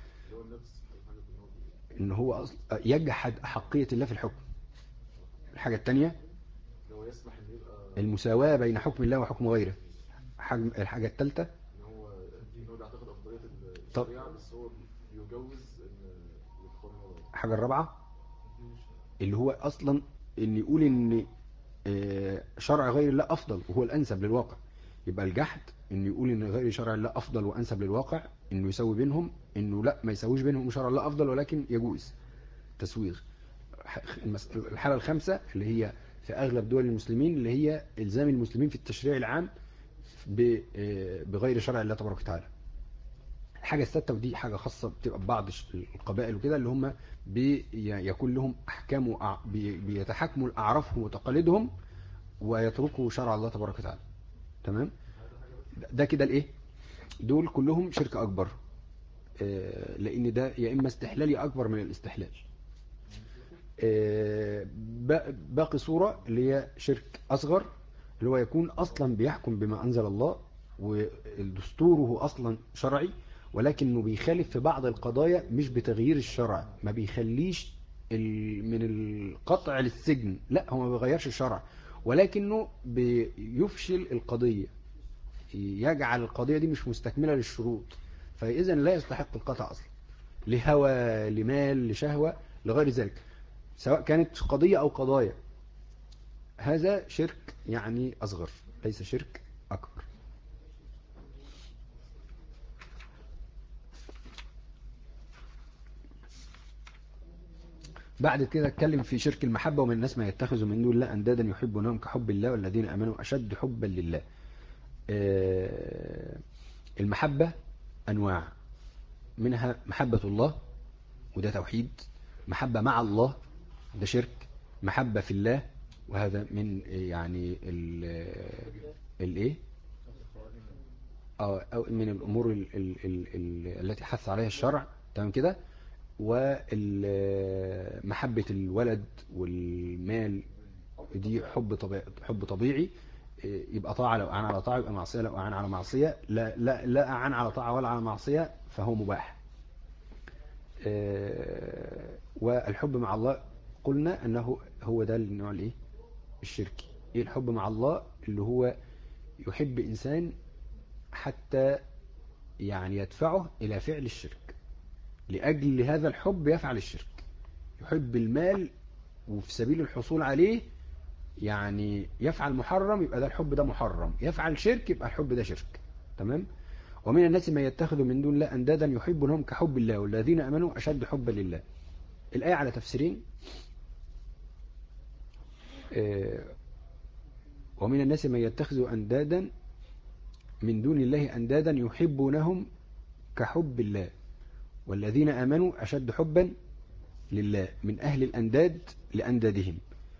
ان هو يجحد أحقية الله في الحكم. الحاجة التانية المساواة بين حكم الله وحكم غيره. الحاجة الثالثة ان هو بيعتقد افضليه طب الشريعه بس هو بيجوز ان القانون. الحاجة الرابعة اللي هو أصلا إن يقول إن شرع غير الله أفضل وهو الأنسب للواقع. يبقى الجحد إن يقول إن غير شرع الله أفضل وأنسب للواقع، إنه يسوي بينهم، إنه لا ما يسويش بينهم، شرع الله أفضل ولكن يجوز تسويغ. الحالة الخامسة اللي هي في أغلب دول المسلمين اللي هي إلزام المسلمين في التشريع العام بغير شرع الله تبارك وتعالى. الحاجة السادسة ودي حاجة خاصة بتبقى ببعض القبائل وكده اللي هم بيكون لهم أحكام بيتحكموا لأعرافهم وتقاليدهم ويتركوا شرع الله تبارك وتعالى. تمام. ده كده الايه، دول كلهم شرك أكبر، لأن ده يا إما استحلالي أكبر من الاستحلال. باقي صورة اللي هي شرك أصغر اللي هو يكون أصلا بيحكم بما أنزل الله ودستوره أصلا شرعي، ولكنه بيخالف في بعض القضايا مش بتغيير الشرع، ما بيخليش من القطع للسجن، لا هو ما بيغيرش الشرع ولكنه بيفشل القضية، يجعل القضية دي مش مستكملة للشروط، فإذا لا يستحق القطع أصلا لهوى لمال لشهوة لغير ذلك، سواء كانت قضية أو قضايا. هذا شرك يعني أصغر ليس شرك أكبر. بعد كده اتكلم في شرك المحبة، ومن الناس ما يتخذوا من دون الله أندادا يحبونهم كحب الله والذين آمنوا أشد حبا لله. المحبة أنواع، منها محبة الله وده توحيد، محبة مع الله ده شرك، محبة في الله وهذا من يعني الايه أو من الأمور التي حث عليها الشرع. تمام كده. ومحبة الولد والمال دي حب طبيعي، يبقى طاعة لو أعان على طاعة، يبقى معصية لو أعان على معصية، لا أعان على طاعة ولا على معصية فهو مباح. والحب مع الله قلنا أنه هو ده النوع الايه الشركي. ايه الحب مع الله؟ اللي هو يحب إنسان حتى يعني يدفعه إلى فعل الشرك، لأجل هذا الحب يفعل الشرك. يحب المال وفي سبيل الحصول عليه يعني يفعل محرم، يبقى ده الحب ده محرم، يفعل شرك يبقى الحب ده شرك. تمام. ومن الناس من يتخذ من دون الله أندادا يحبونهم كحب الله والذين آمنوا أشد حبا لله. الآية على تفسيرين. ومن الناس من يتخذ أندادا من دون الله أندادا يحبونهم كحب الله والذين آمنوا أشد حبا لله. من أهل الأنداد لأندادهم،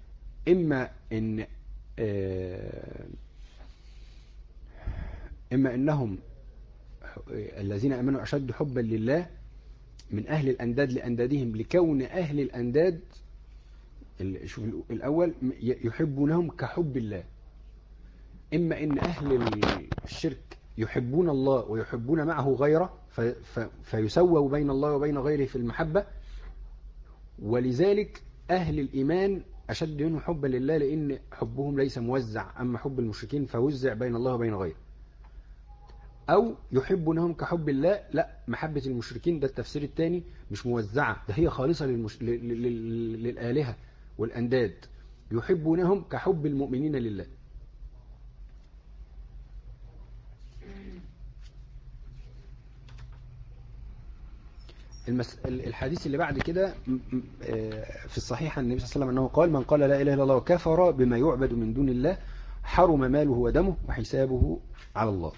إما إنهم الذين آمنوا أشد حبا لله من أهل الأنداد لأندادهم لكون أهل الأنداد شوف الأول يحبونهم كحب الله. إما إن أهل الشرك يحبون الله ويحبون معه غيره فيسووا بين الله وبين غيره في المحبة، ولذلك أهل الإيمان أشد منهم حبا لله لأن حبهم ليس موزع، أما حب المشركين فوزع بين الله وبين غيره. أو يحبونهم كحب الله، لا محبة المشركين ده التفسير الثاني مش موزعة، ده هي خالصة للآلهة والأنداد. يحبونهم كحب المؤمنين لله. الحديث اللي بعد كده في الصحيح عن النبي صلى الله عليه وسلم أنه قال: من قال لا إله إلا الله وكفر بما يعبد من دون الله حرم ماله ودمه وحسابه على الله.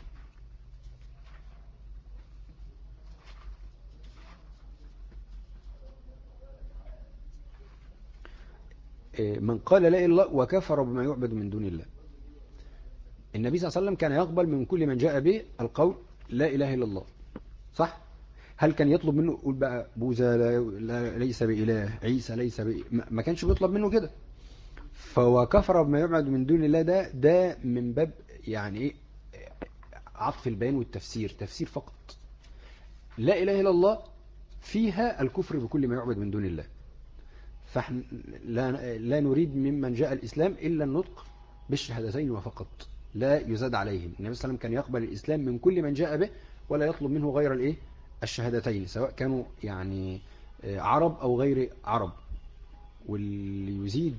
من قال لا إله إلا الله وكفر بما يعبد من دون الله. النبي صلى الله عليه وسلم كان يقبل من كل من جاء به القول لا إله إلا الله، صح؟ هل كان يطلب منه يقول بقى بوذا ليس بإله، عيسى ليس ما كانش بيطلب منه كده. فوكفر بما يعبد من دون الله ده من باب يعني ايه عطف البيان والتفسير، تفسير فقط. لا إله إلا الله فيها الكفر بكل ما يعبد من دون الله. فاحنا لا نريد ممن جاء الإسلام إلا النطق بالشهادتين وفقط، لا يزاد عليهم. النبي صلى الله عليه وسلم كان يقبل الإسلام من كل من جاء به ولا يطلب منه غير الإيه؟ الشهادتين، سواء كانوا يعني عرب أو غير عرب. واللي يزيد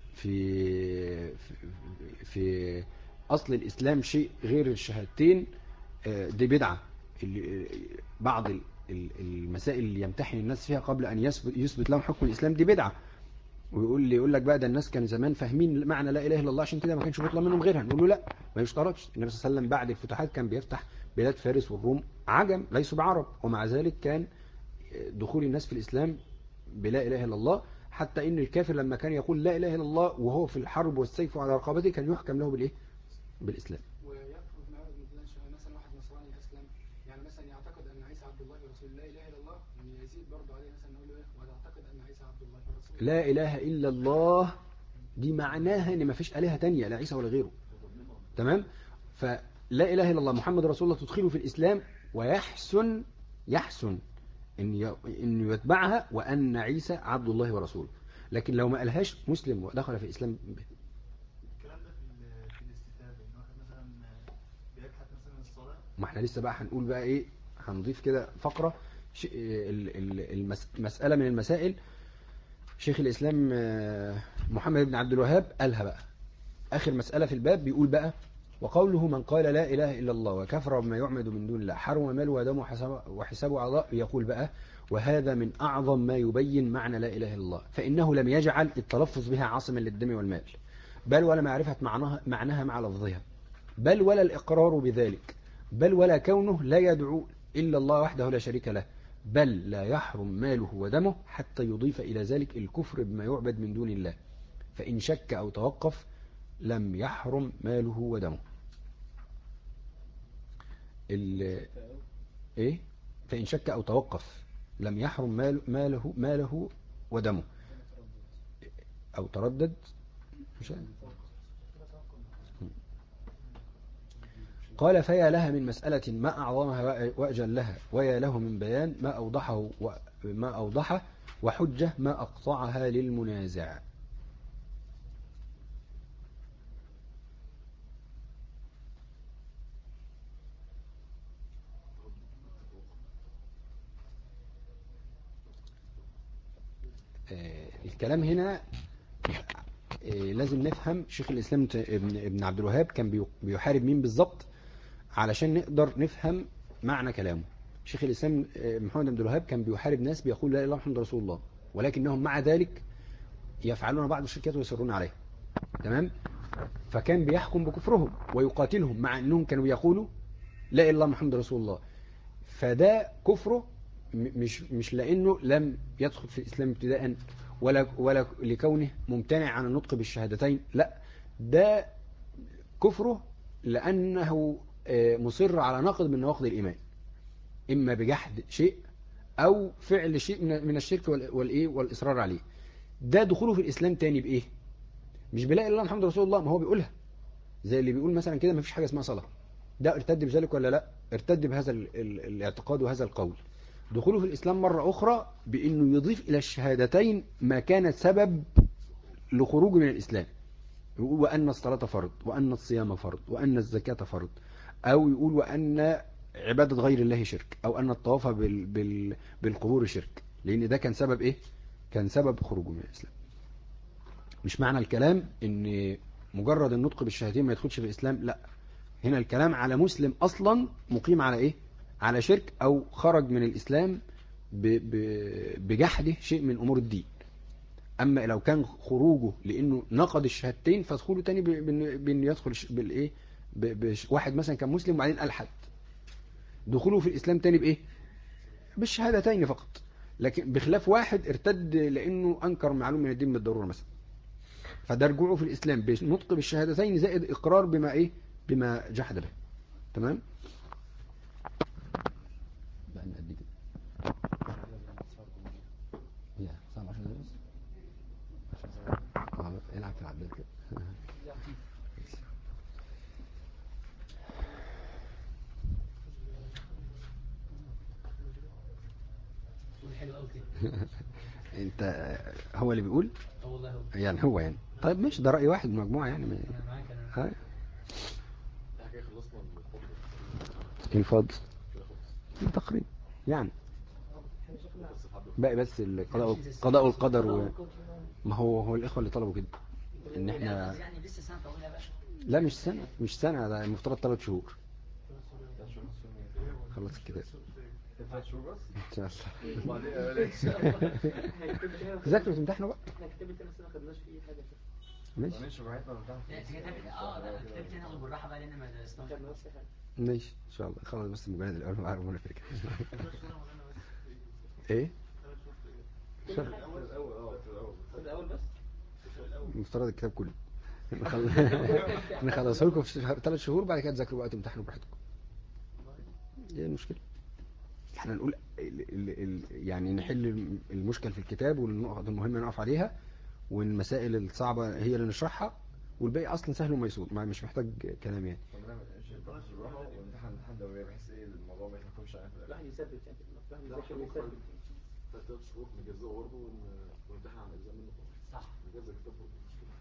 في أصل الإسلام شيء غير الشهادتين دي بدعة. بعض المسائل اللي يمتحن الناس فيها قبل أن يثبت لهم حكم الإسلام دي بدعة. ويقول لك بقى ده الناس كان زمان فاهمين معنى لا إله إلا الله عشان كده ما كانش بيطلب منهم غيرها. نقول له لا، ما يشترطش. النبي صلى الله عليه وسلم بعد الفتوحات كان بيفتح بلاد فارس والروم عجم ليسوا بعرب، ومع ذلك كان دخول الناس في الإسلام بلا إله إلا الله، حتى إن الكافر لما كان يقول لا إله إلا الله وهو في الحرب والسيف على رقبته كان يحكم له بالإيه؟ بالإسلام. ويكفر مثلا واحد نصراني أسلم، يعني مثلا يعتقد أن عيسى عبد الله ورسول لا إله إلا الله، أن يزيد برضه عليه مثلا نقول له إيه ويعتقد أن عيسى عبد الله ورسول. لا إله إلا الله دي معناها إن ما فيش آلهة تانية لا عيسى ولا غيره. تمام؟ فلا إله إلا الله محمد رسول الله تدخله في الإسلام، ويحسن إن يتبعها وأن عيسى عبد الله ورسوله. لكن لو ما قالهاش مسلم ودخل في الإسلام الكلام ده في الاستتابة، ان واحد مثلا بيبحث مثلا الصلاة. ما احنا لسه بقى هنقول بقى ايه، هنضيف كده فقرة مسألة من المسائل شيخ الإسلام محمد بن عبد الوهاب قالها بقى آخر مسألة في الباب. بيقول بقى وقوله من قال لا إله إلا الله وكفر بما يعبد من دون الله حرم ماله ودمه وحسابه على الله. يقول بقى وهذا من أعظم ما يبين معنى لا إله إلا الله، فإنه لم يجعل التلفظ بها عاصما للدم والمال، بل ولا معرفة معناها مع لفظها، بل ولا الإقرار بذلك، بل ولا كونه لا يدعو إلا الله وحده لا شريك له، بل لا يحرم ماله ودمه حتى يضيف إلى ذلك الكفر بما يعبد من دون الله، فإن شك أو توقف لم يحرم ماله ودمه. إيه؟ فإن شك أو توقف لم يحرم ماله ودمه أو تردد. مش قال فيا لها من مسألة ما أعظمها وأجلها، ويا له من بيان ما أوضحه وحجة ما أقطعها للمنازع. الكلام هنا لازم نفهم شيخ الإسلام ابن عبد الوهاب كان بيحارب مين بالضبط علشان نقدر نفهم معنى كلامه. شيخ الإسلام محمد بن عبد الوهاب كان بيحارب ناس بيقول لا إله إلا الله محمد رسول الله، ولكنهم مع ذلك يفعلون بعض الشركات ويصرون عليها. تمام؟ فكان بيحكم بكفرهم ويقاتلهم مع أنهم كانوا يقولوا لا إله إلا الله محمد رسول الله. فده كفره مش لأنه لم يدخل في الإسلام ابتداء ولا لكونه ممتنع عن النطق بالشهادتين، لا، ده كفره لأنه مصر على نقض من نواقض الإيمان، إما بجحد شيء أو فعل شيء من الشرك والإصرار عليه. ده دخوله في الإسلام تاني بإيه؟ مش بلا إله إلا الله محمد رسول الله، ما هو بيقولها زي اللي بيقول مثلا كده ما فيش حاجة اسمها صلاة، ده ارتد بذلك ولا لا؟ ارتد بهذا الاعتقاد وهذا القول. دخوله في الإسلام مرة أخرى بأنه يضيف إلى الشهادتين ما كانت سبب لخروجه من الإسلام، يقول وأن الصلاة فرض، وأن الصيام فرض، وأن الزكاة فرض، أو يقول وأن عبادة غير الله شرك، أو أن الطواف بالقبور شرك، لأن ده كان سبب إيه؟ كان سبب خروجه من الإسلام. مش معنى الكلام إن مجرد النطق بالشهادتين ما يدخلش في الإسلام، لا، هنا الكلام على مسلم أصلا مقيم على إيه؟ على شرك أو خرج من الإسلام بجحده شيء من أمور الدين. أما لو كان خروجه لأنه نقض الشهادتين فدخوله تاني بأنه يدخل بالإيه؟ واحد مثلا كان مسلم وبعدين ألحد، دخوله في الإسلام تاني بإيه؟ بالشهادتين فقط. لكن بخلاف واحد ارتد لأنه أنكر معلوم من الدين بالضرورة مثلا، فده رجوعه في الإسلام بنطق بالشهادتين زائد إقرار بما إيه؟ بما جحد به. تمام؟ بقى نقد كده يا صعب عشان ندرس العب في العداد كده. انت هو اللي بيقول والله هو يعني، هو يعني طيب ماشي، ده رأي واحد من مجموعة يعني انا معاك انا ها. احنا كده خلصنا من الفضل الفضل كده خلص. تقريبا يعني، بس لحد باقي بس القضاء والقدر ما هو الإخوة اللي طلبوا كده ان احنا يعني لسه سنه طويله بقى. لا مش سنة، ده المفترض 3 شهور 3 شهور خلص الكتاب 3 شهور بس. ان شاء الله. وبعدين قال ايه؟ ذاكروا وتمتحنوا بقى. احنا كتاب التاني ما خدناش فيه حاجه كده. ماشي ماشي براحتنا ونمتحن لا كتاب تاني اقول بالراحه بقى لان ما درسناش. ما خدناش فيه حاجه. ماشي ان شاء الله. خلاص بس المجلد الاول مع ربنا فيك. ايه كل حاجه الاول في الاول في الاول بس. المفترض الكتاب كله نخلصه لكم في 3 شهور، بعد كده تذاكروا بقى تمتحنوا براحتكم. ايه المشكله؟ احنا نقول يعني نحل المشكل في الكتاب والنقط المهمه نقف عليها، والمسائل الصعبه هي اللي نشرحها، والباقي اصلا سهل وميسور، مش محتاج كلام يعني. طب نعمل ايش بالراحه ونمتحن امتحان دوري بحيث ايه الموضوع ما يحكمش علينا في الاخر. الواحد يثبت يعني الواحد لا يذاكر احنا ممكن ويثبت. 3 شهور نجزئه برضه ونمتحن على الاجزاء منه خلاص. صح. نجزء الكتاب برضه مش مشكله.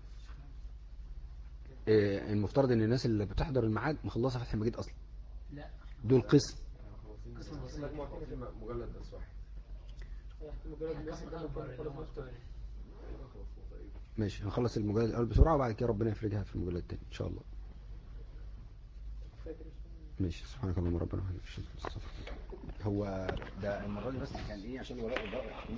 المفترض ان الناس اللي بتحضر الميعاد مخلصه فتح المجيد اصلا، لا دول قسم. قسم الوصية. خلاصين مجلد بس واحد. مجرد القسم الواحد ده الاكبر ممكن اللي هم خلاص بتوع تقريبا خلصنا تقريبا. ماشي هنخلص المجلد الاول بسرعه، وبعد كده ربنا يفرجها في المجلد الثاني ان شاء الله. فاكر. ماشي سبحانك اللهم ربنا وبحمدك. هو ده المره دي بس كان ايه عشان الورق